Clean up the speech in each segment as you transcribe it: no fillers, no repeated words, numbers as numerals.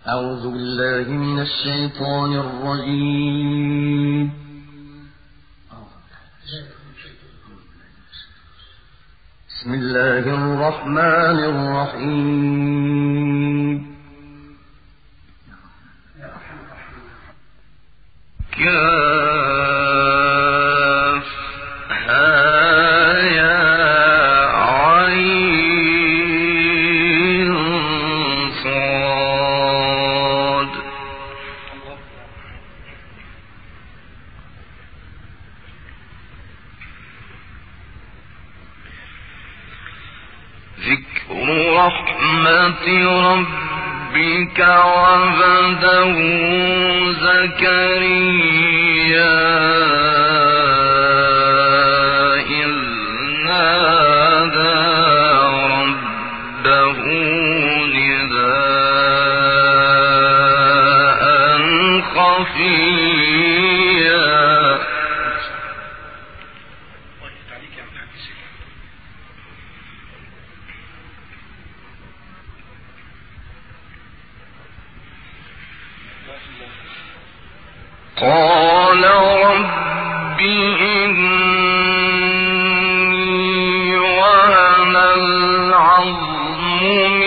أعوذ بالله من الشيطان الرجيم. بسم الله الرحمن الرحيم. ذكر رحمة ربك عبده زكريا إذ نادى ربه نداء خفيا. قال رب إني وهن العظم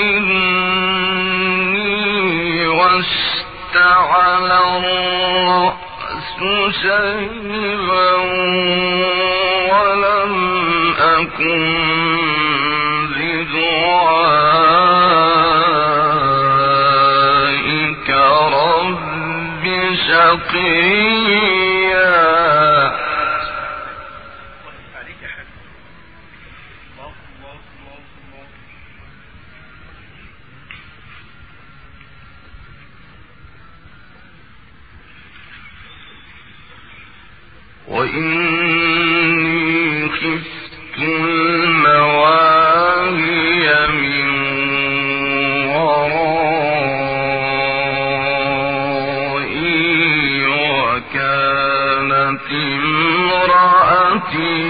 مني واشتعل الرأس شيبا ولم أكن بدعائك رب شقيا. وإني خفت الموالي من ورائي وكانت امرأتي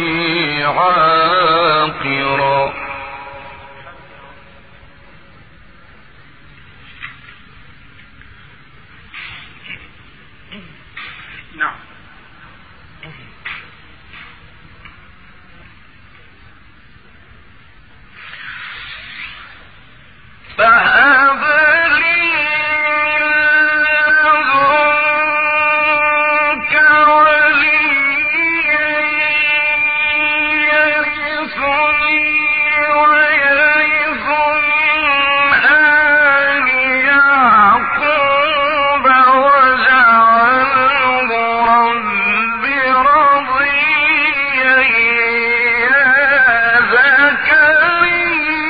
عاقرا. نعم. فهب لي من لدنك وليا يرثني ويرث من آل يعقوب واجعله رب رضيا يا زكريا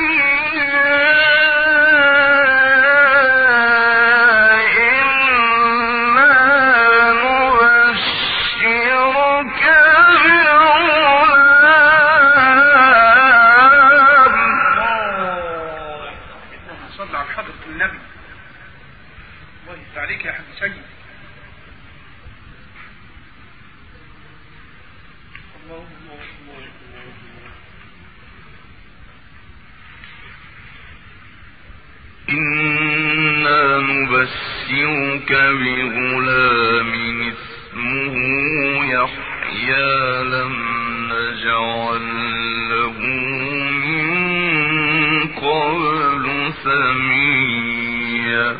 عليك يا حبيب سيد. إنا نبشرك بغلام اسمه يحيى لم نجعل له من قبل سميا.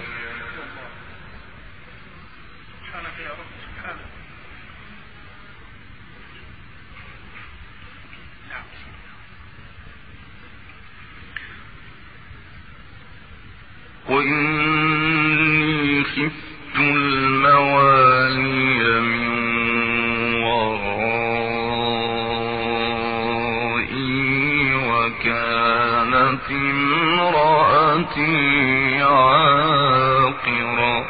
وإني خفت الموالي من ورائي وكانت امرأتي عاقرا.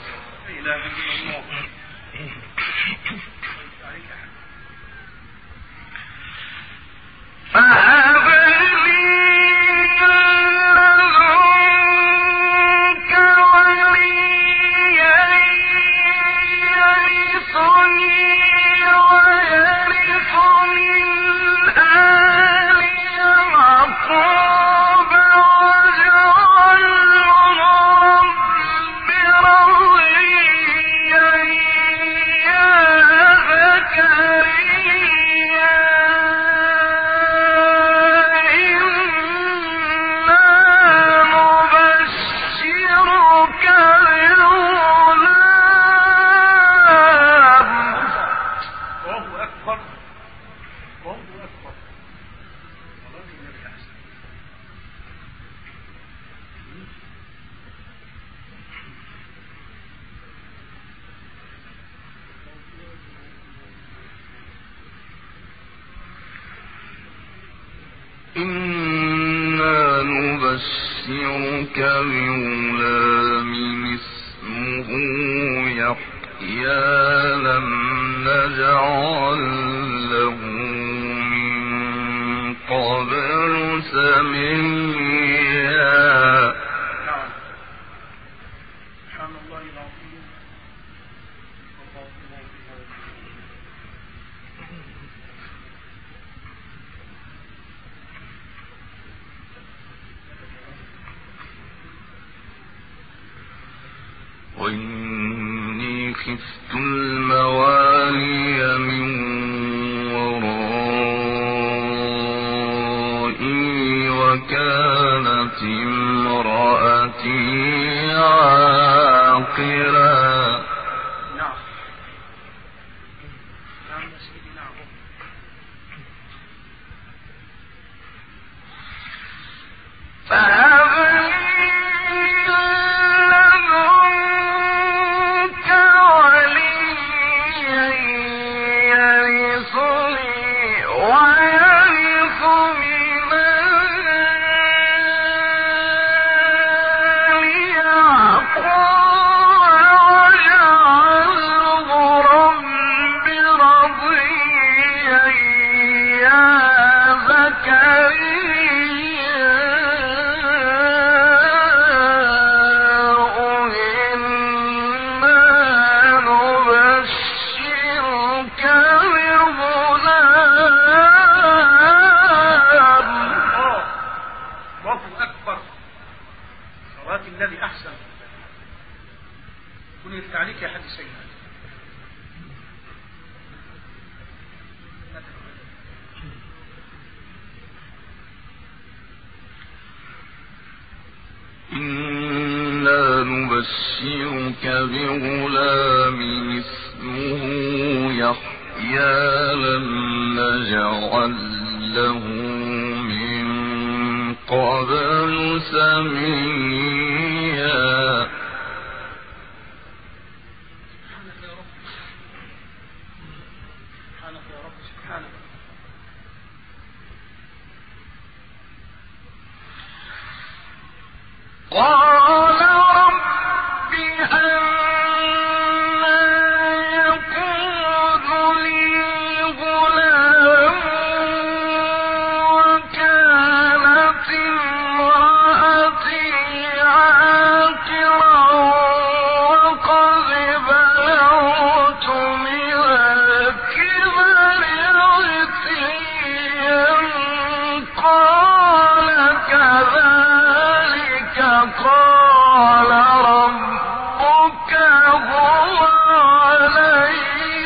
فهب آل يعقوب واجعله نبشرك بغلام اسمه يحيى لم نجعل له من قبل سميا. وإني خفت الموالي من ورائي وكانت امرأتي عاقرا. إنا نبشرك بغلام اسمه يحيى لم نجعل له من قبل سميا. قال رب أنى يكون لي غلام وكانت امرأتي عاقرا وقد بلغت من الكبر عتيا. قال كذلك قال ربك هو علي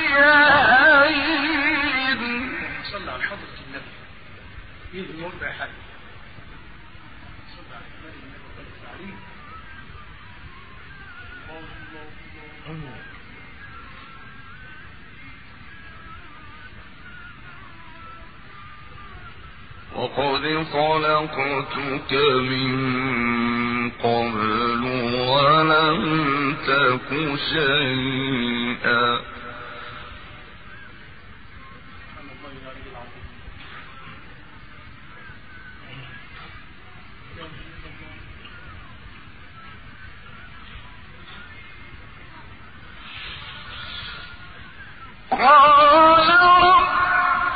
هين. صلى على حضرة النبي يد مربع حد صلى على النبي عليه. وقد خلقتك من قبل ولم تك شيئا. قال رب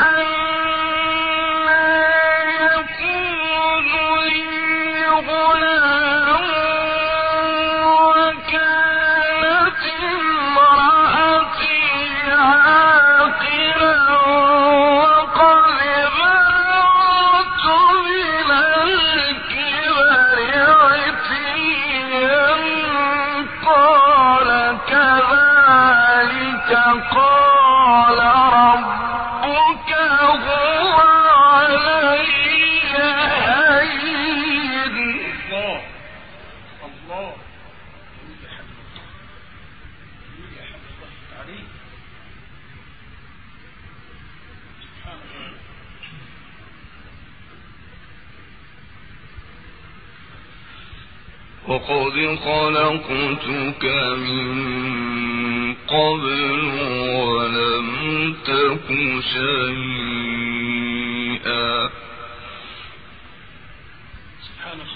قال ربك هو علي هين. الله وقد خلقتك من قبل ولم تك شيئا. سبحانك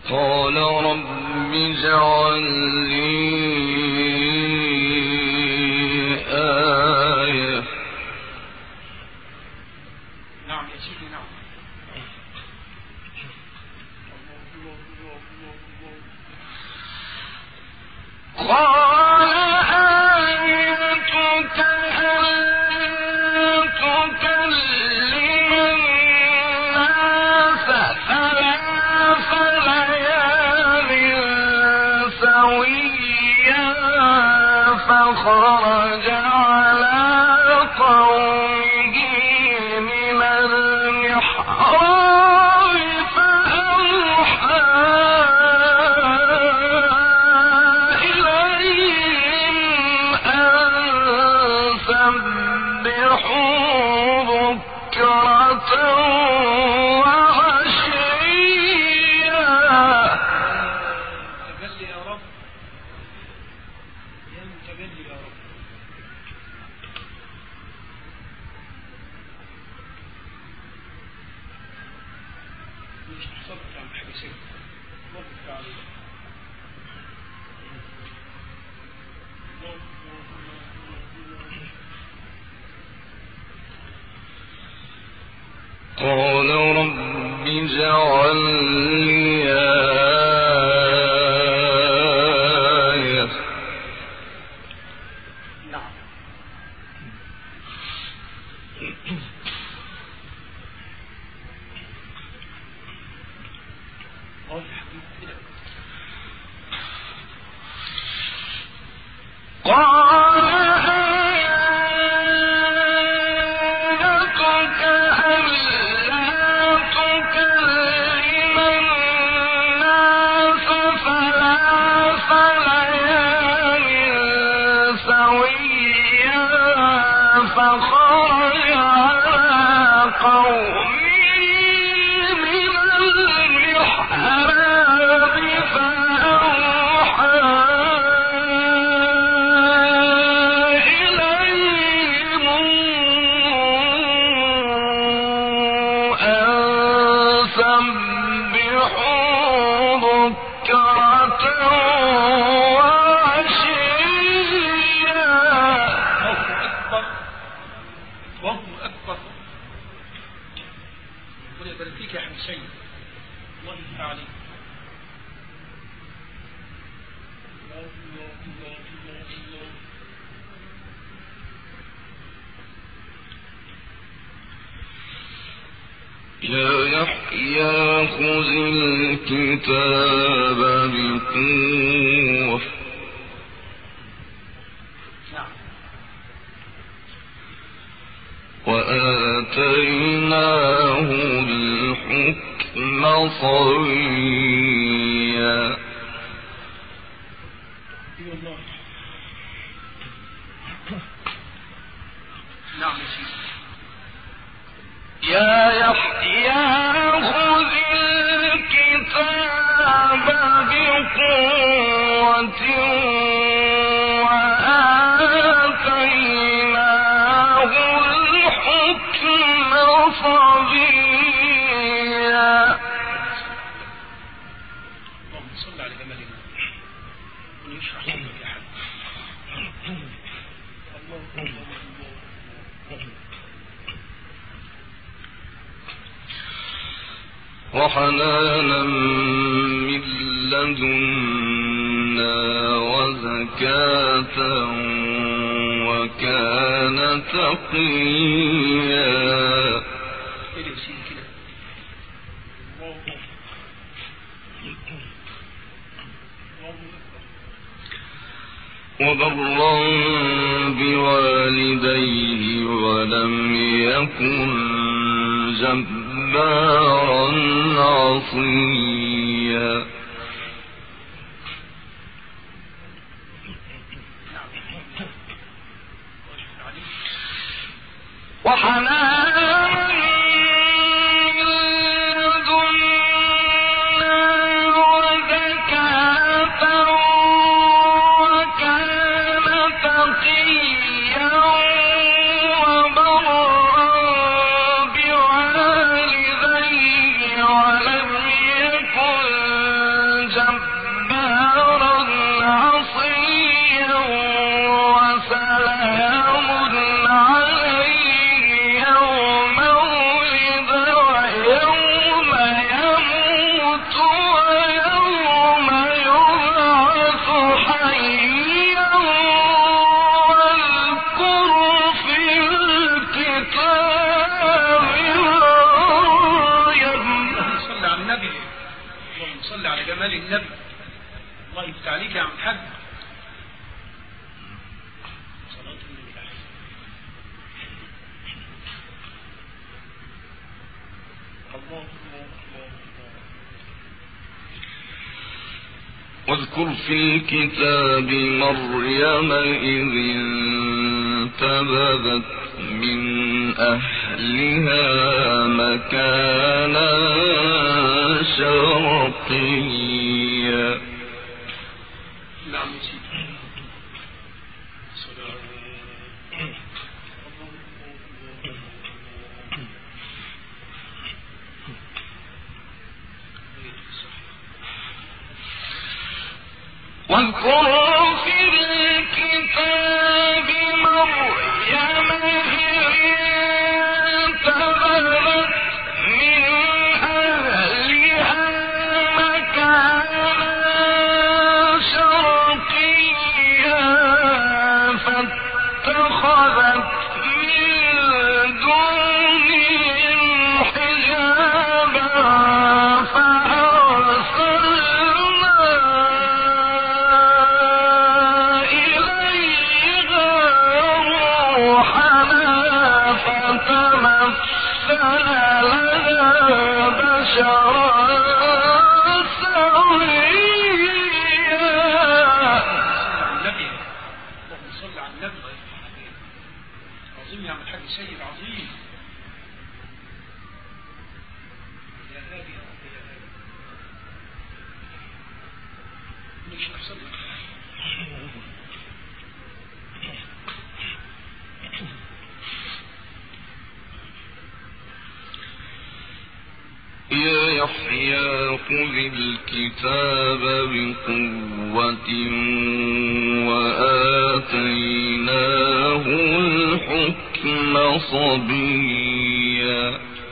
قال رب اجعل لي آية. نعم يا سيدي نعم. قال آيتك أن تكلم الناس ثلاث ليال سويا فخرج على قومه من المحراب فأوحى إليهم أن سبحوا بكرة وعشيا. تجلي يا رب، يا متجلي يا رب. مش حصلت عن حاجة سيئة وقف عليه. قال رب اجعل لي آية. نعم. قال الحبيب كده. قال آيتك ألا تكلم الناس ثلاث ليال سويا فخرج على قومه من المحراب فأوحى إليهم أن سبحوا بكرة وعشيا. الله أكبر. ربنا يبارك فيك يا حسين. الله يفتح عليك. الله الله الله الله الله. يا يحيى خذ الكتاب بقوة نعم. وآتيناه الحكم صبيا. اي والله. نعم يا سيدي. يا يحيى خذ الكتاب بقوة وآتيناه الحكم صبيا. اللهم صل على جمال الله ويشرح صدرك يا حبيبي. الله الله الله. وحنانا من لدنا وزكاة وكان تقيا. كده يا سيدي كده. الله أكبر. وبرا بوالديه ولم يكن جبارا عصيا. وحنانا من لدنا وزكاة وكان تقيا وبرا بوالديه ولم يكن جمال النبي. الله يفتح عليك يا عم الحاج. صلاة النبي عليه. الله واذكر في الكتاب مريم إذ انتبذت من أهلها مكانا شرقيا. نعم سيدي. واذكر في الكتاب مريم انتبذت من أهلها مكانا شرقيا فاتخذت من دونهم حجابا سيد عظيم. يا هادي يا رب يا هادي. مش نحصل لك. يا يحيى خذ الكتاب بقوة وآتيناه الحكم صبيا.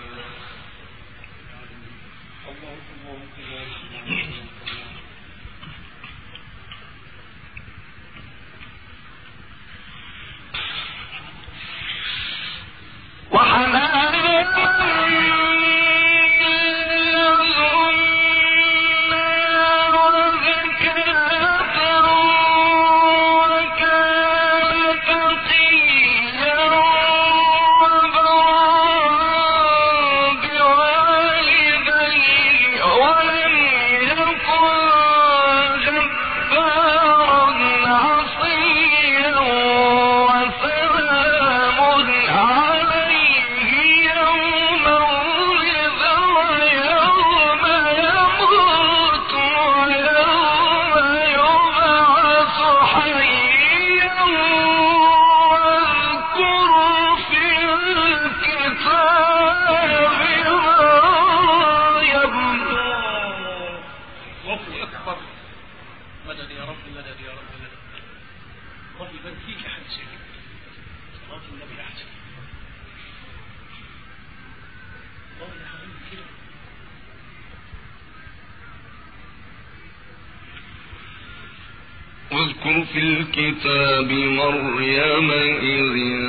واذكر في الكتاب مريم إذ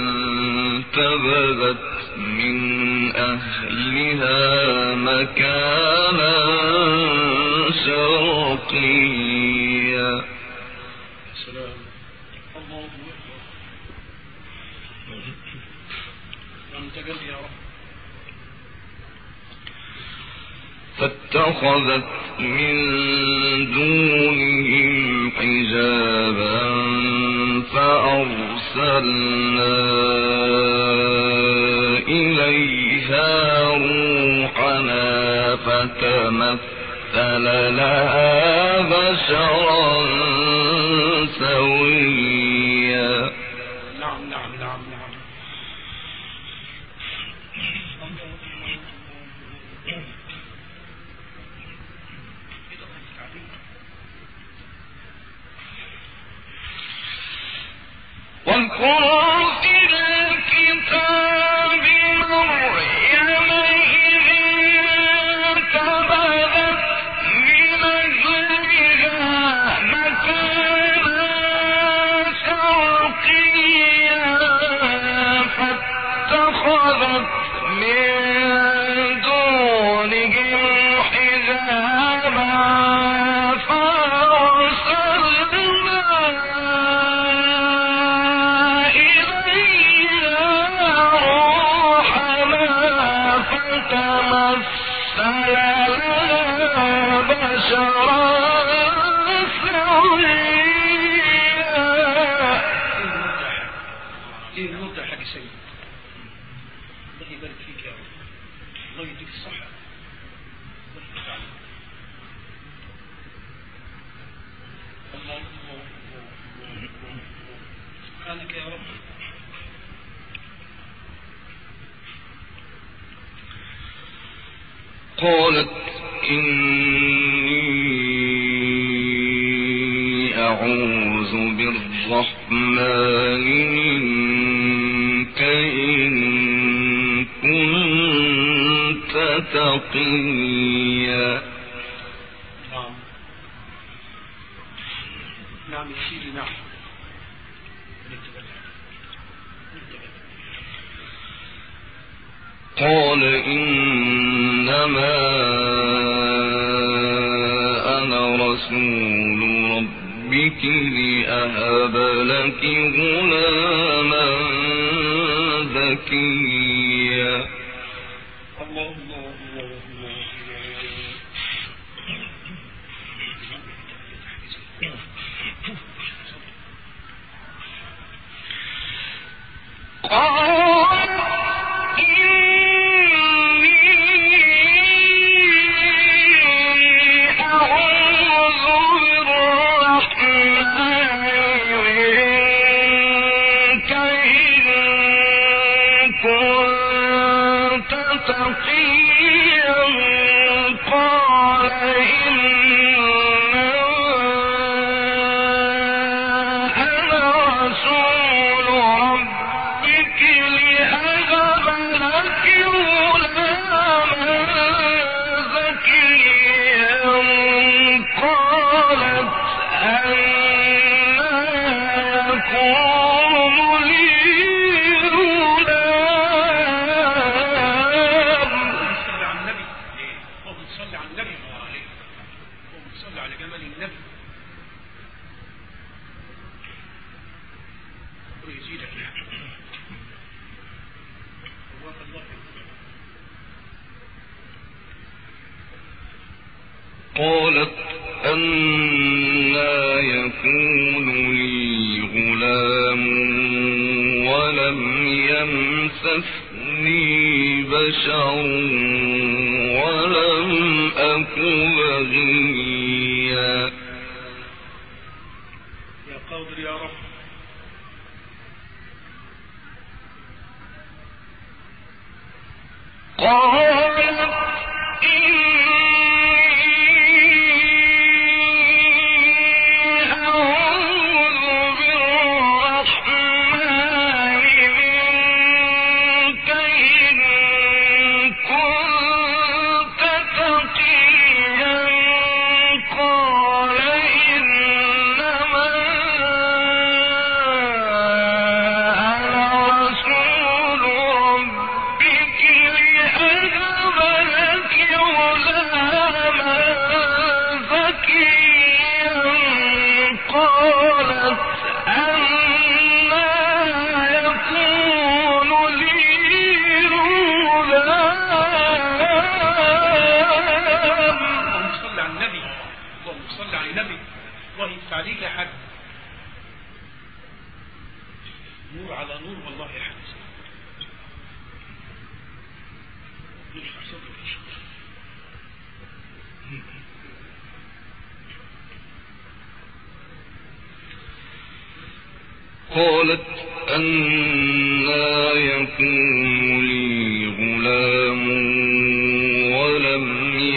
انتبذت من أهلها مكانا شرقيا. سلام. الله أكبر. وانتقل يا رب. فاتخذت من دونهم حجابا فأرسلنا إليها روحنا فتمثل لها بشرا سويا. نعم نعم نعم نعم. واذكر في الكتاب مريم إذ انتبذت من أهلها مكانا شرقيا فاتخذت من دونهم حجابا ايه المدة يا حاج سيد؟ الله يبارك فيك يا رب، الله يديك الصحة، الله يفتح عليك. سبحانك يا رب. قالت إني أعوذ بالرحمن منك إن كنت تقيا. نعم يا سيدي، نعم. قال إنما أنا رسول ربك لأهب لك غلاما زكيا. الله الله الله الله. قالت أنى يكون لي غلام ولم يمسسني بشر ولم أك بغيا. يا قادر يا رب. عليك يا حاج، نور على نور والله يا حاج. قالت أنى يكون لي غلام ولم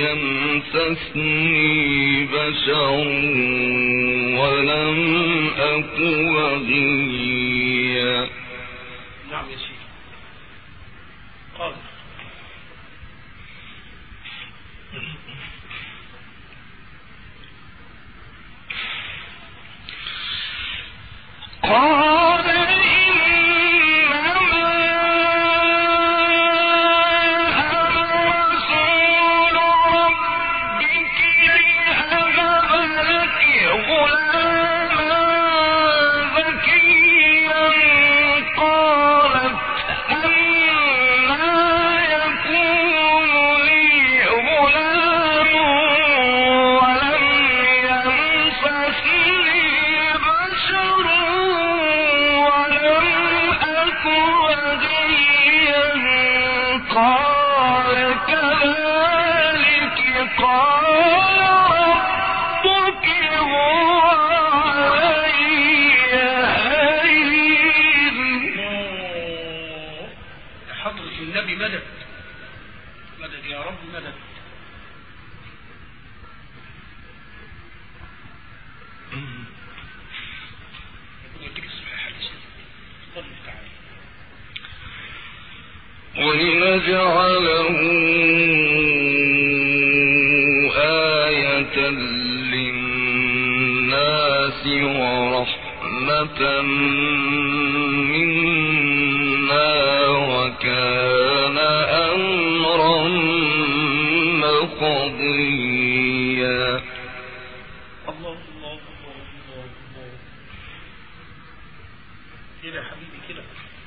يمسسني بشر ولم أك بغيا. نعم يا سيدي. قال غلاما زكيا كذلك قال ربك هو علي هين. يا حضرة النبي مدد مدد يا رب مدد. ولنجعله آية للناس ورحمة منا وكان أمرا مقضيا. الله الله الله الله الله. كده حبيبي كده.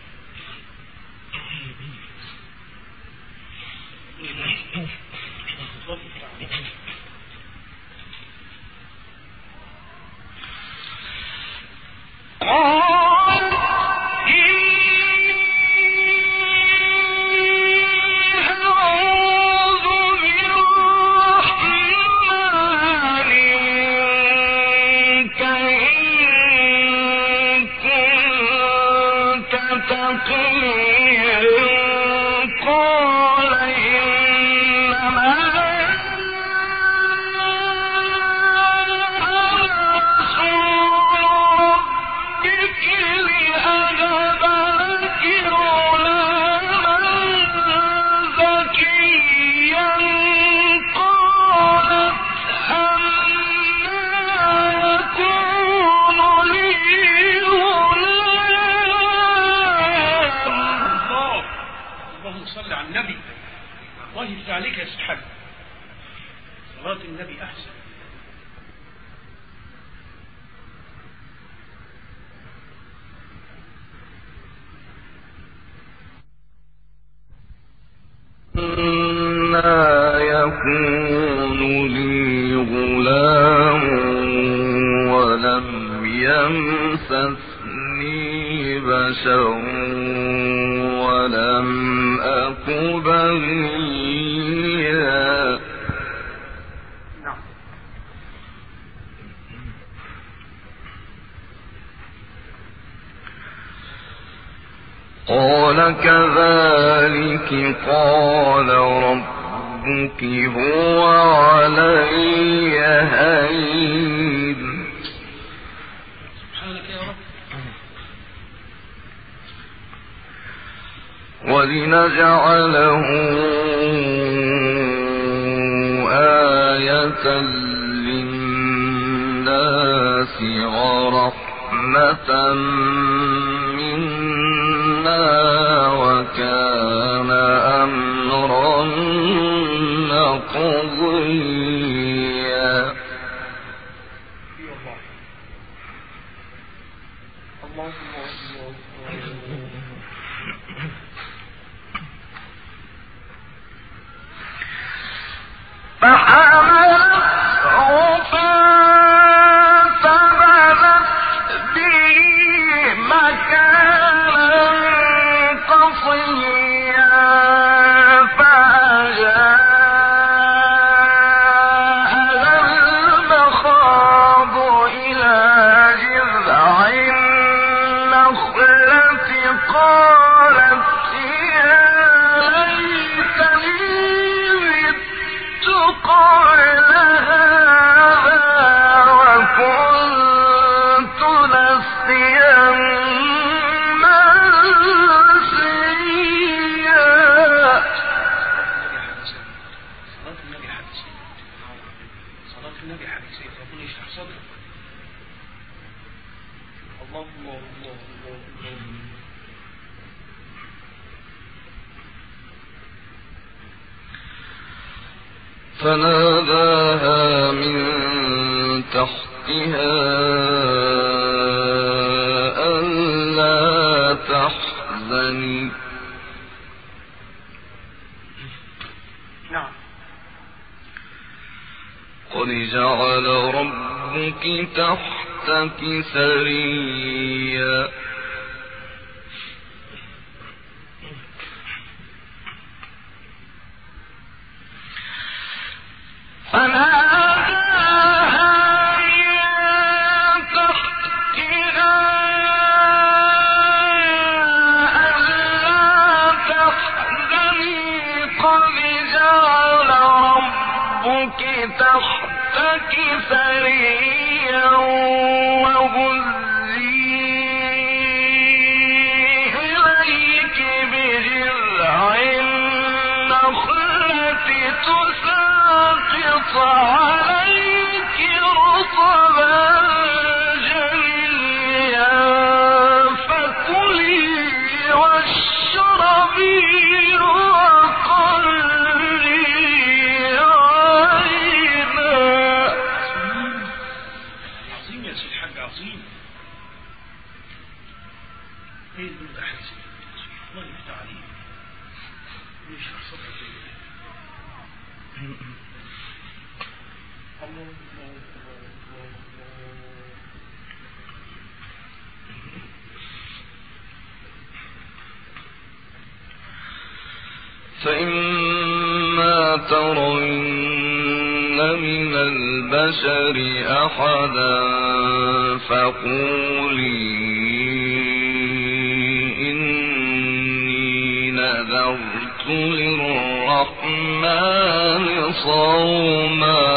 عليك يا سبحان صلاة النبي أحسن. ما يكون لي غلام ولم يمسسني بشر ولم أك بغيا. قال كذلك قال ربك هو علي هين. سبحانك يا رب. ولنجعله آية للناس ورحمة منا وكان أمرا مقضيا. فحملته فانتبذت به مكانا قصيا فأجاءها المخاض إلى جذع النخلة قالت يا ليتني قال هذا وكنت نسيا منسيا. صلاة النبي حديثية ربنا يشرح صدرك. الله الله الله الله الله. فناداها من تحتها ألا تحزني. نعم. قد جعل ربك تحتك سريا. قد جعل ربك تحتك سريا وهزي إليك بجذع النخلة تساقط عليك رطبا جنيا فكلي واشربي وقري عينا. عظيم يا سيدي الحاج، عظيم. ايه المتحدث الله يفتح عليه ويشرح صدرك الله. فإما ترين من البشر أحدا فقولي إني نذرت للرحمن صوما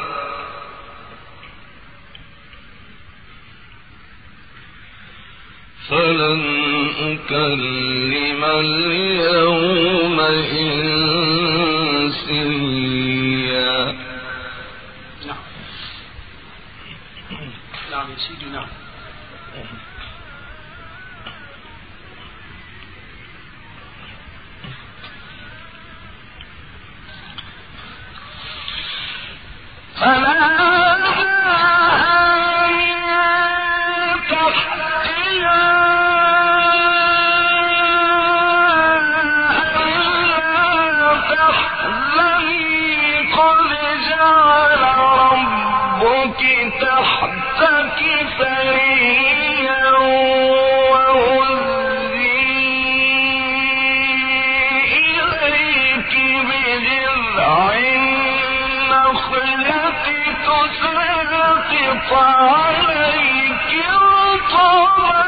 فلن أكلم اليوم إنسيا. نعم نعم يا سيدي، نعم. تحتك سريا وهزي إليك بجذع النخلة تساقط عليك رطبا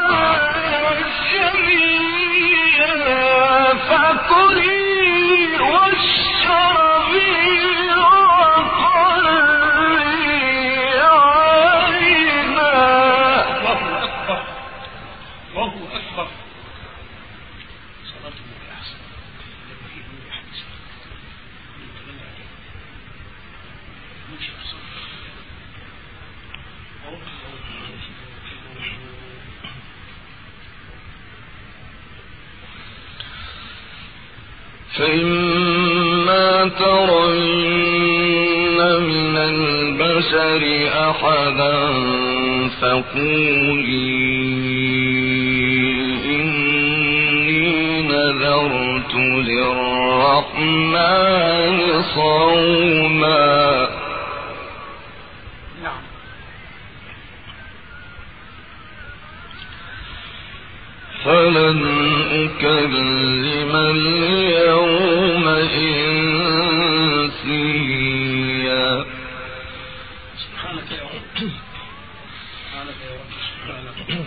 جنيا فكلي واشربي فإما ترين من البشر أحدا فقولي إني نذرت للرحمن صوما فلن أكلم اليوم إنسيا. سبحانك يا رب، سبحانك يا رب، سبحانك.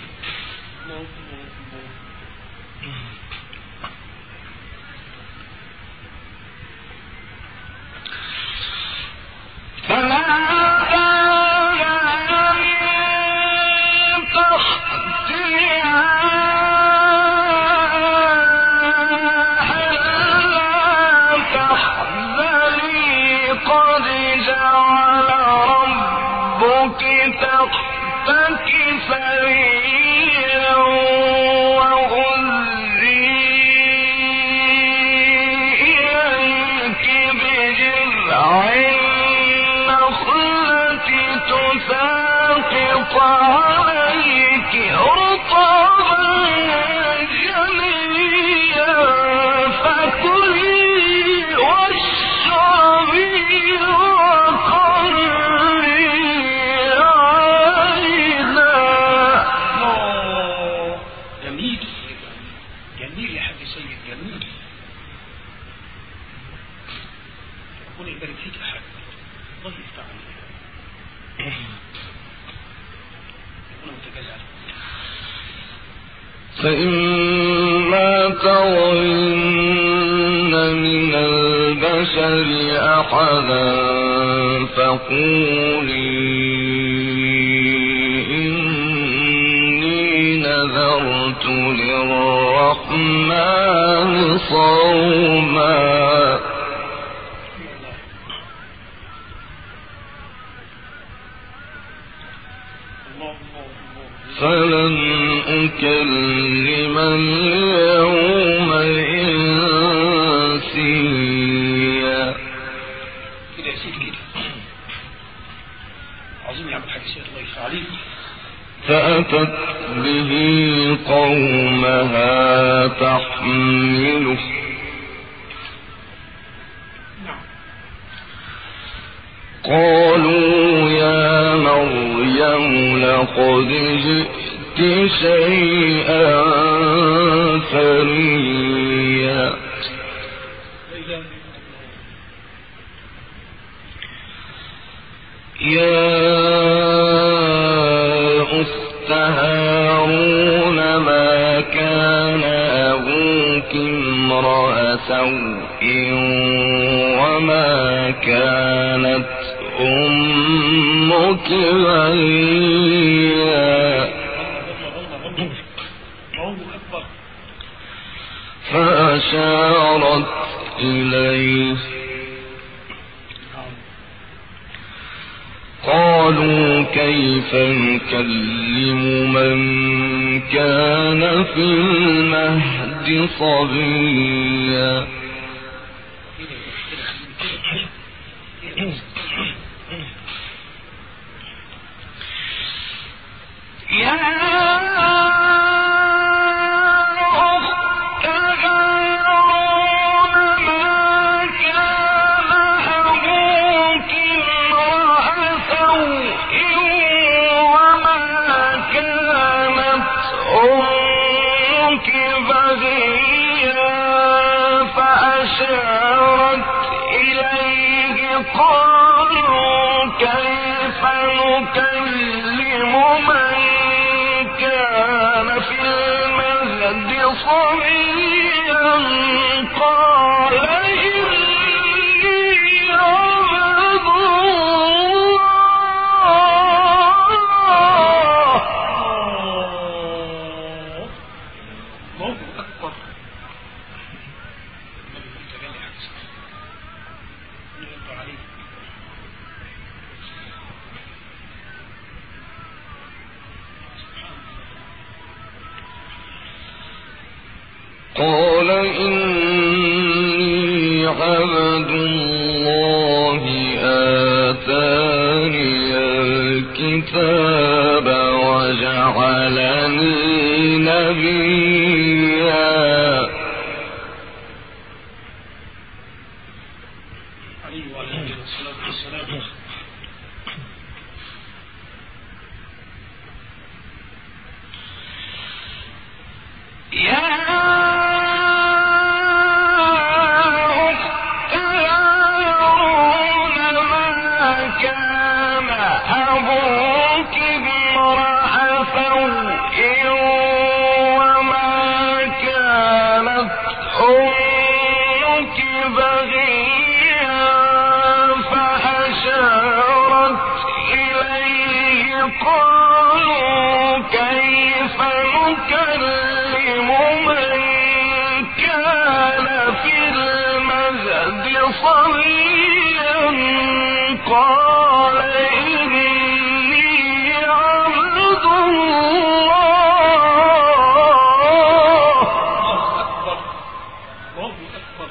تحتك سريا وهزي إليك بجذع النخلة تساقط عليك رطبا جنيا فكلي واشربي فإما ترين من البشر أحدا فقولي إني نذرت للرحمن صوما فلن أكلم اليوم إنسيا. كده يا سيدي كده عظيم يا عم الحاج سيد الله يفتح عليك. فأتت به قومها تحمله قالوا يا مريم لقد جئت شيئا فريا. يا أخت هارون ما كان أبوك امرأ سوء وما كانت أمك بغيا. فأشارت إليه قالوا كيف نكلم من كان في المهد صبيا. فأشارت إليه قالوا كيف نكلم من كان في المهد صبيا قال إني عبد الله. قال إني عبد الله آتاني الكتاب وجعلني نبيا. عليه وعلى الصلاة والسلام. قالوا كيف نكلم من كان في المهد صبيا قال إني عبد الله. الله أكبر.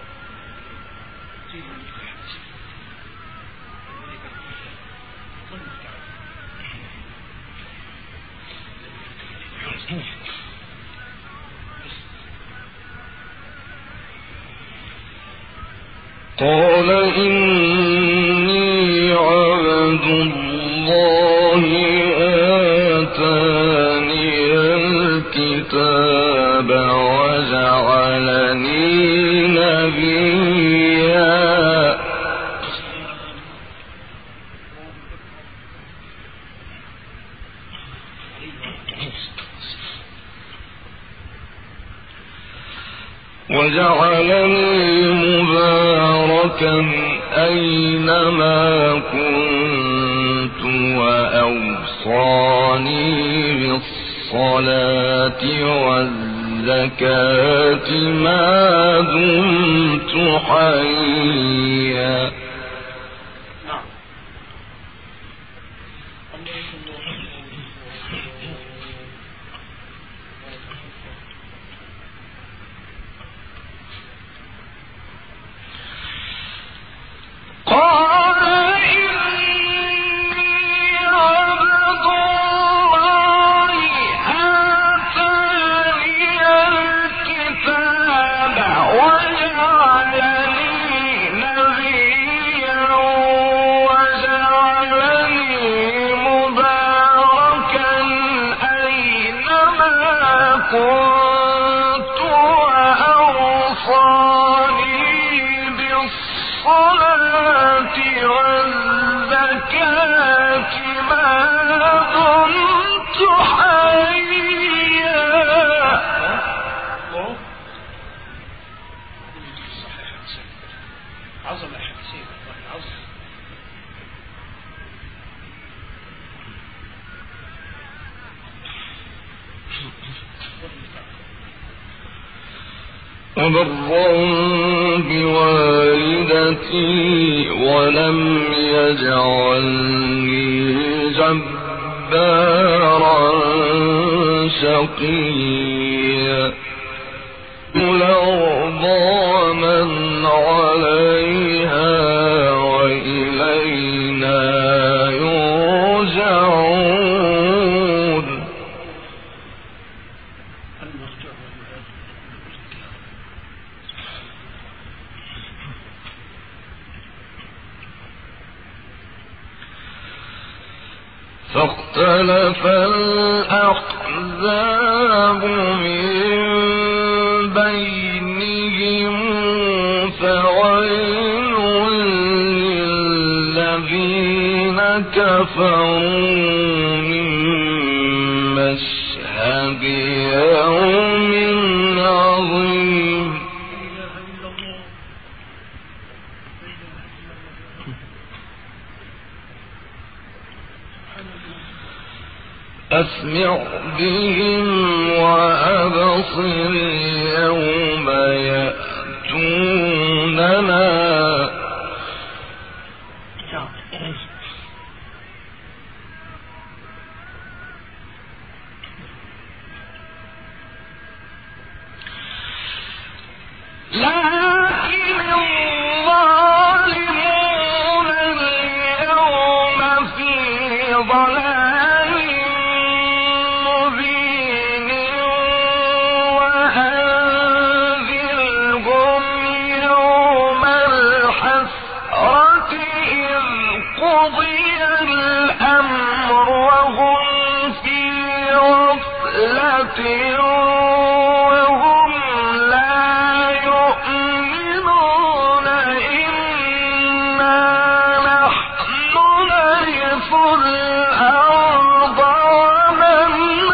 قال إني عبد الله آتاني الكتاب وجعلني نبيا. وجعلني مباركا مباركا أينما كنت وأوصاني بالصلاة والزكاة ما دمت حيا. وبرا بوالدتي ولم يجعلني جبارا شقيا. الأرض ومن عليها وإلينا يرجعون. فاختلف الأحزاب من بينهم فويل للذين كفروا من مشهد يوم عظيم. أسمع بهم وأبصر يوم يأتوننا لكن الظالمون اليوم في ضلال مبين. وأنذرهم يوم الحسرة إذ قضي الأمر وهم في غفلة وهم لا يؤمنون. إنا نحن نرث الأرض ومن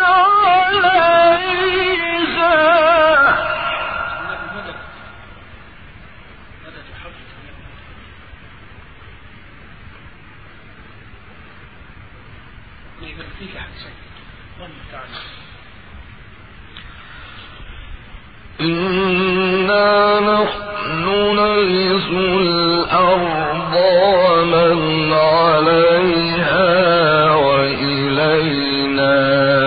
عليها. إنا نحن نرث الأرض ومن عليها وإلينا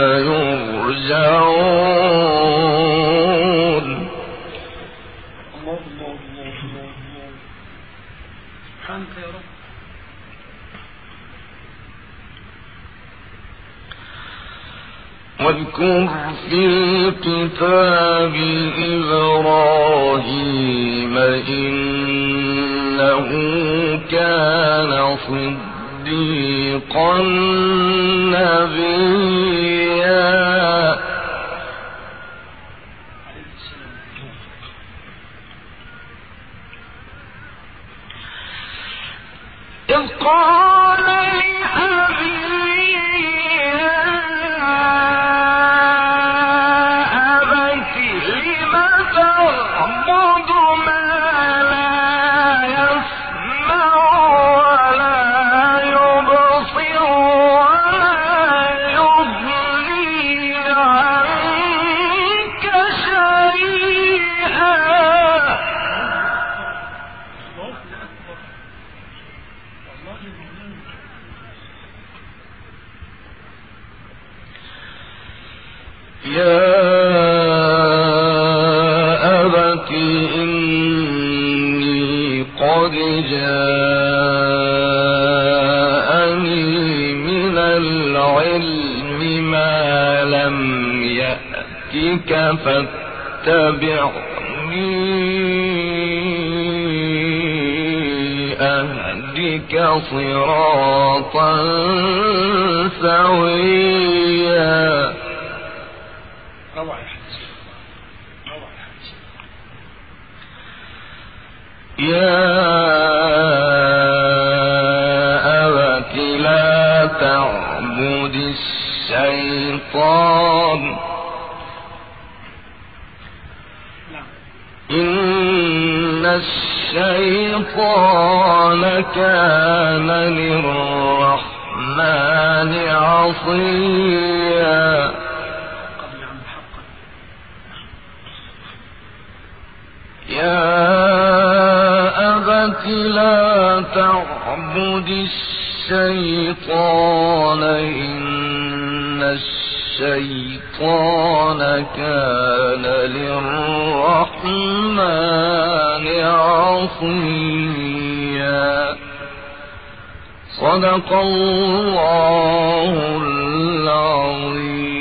يرجعون. الله الله الله الله الله. سبحانك يا رب. واذكر في الكتاب إبراهيم إنه كان صديقا نبيا. إذ قال لأبيه لم تعبد ما لا قد جاءني من العلم ما لم يأتك فاتبعني أهدك صراطا سويا. روعة يا حديث، روعة يا حديث. يا أبت لا تعبد الشيطان إن الشيطان كان للرحمن عصيا. يا أبت لا تعبد الشيطان إن الشيطان كان للرحمن عصيا. صدق الله العظيم.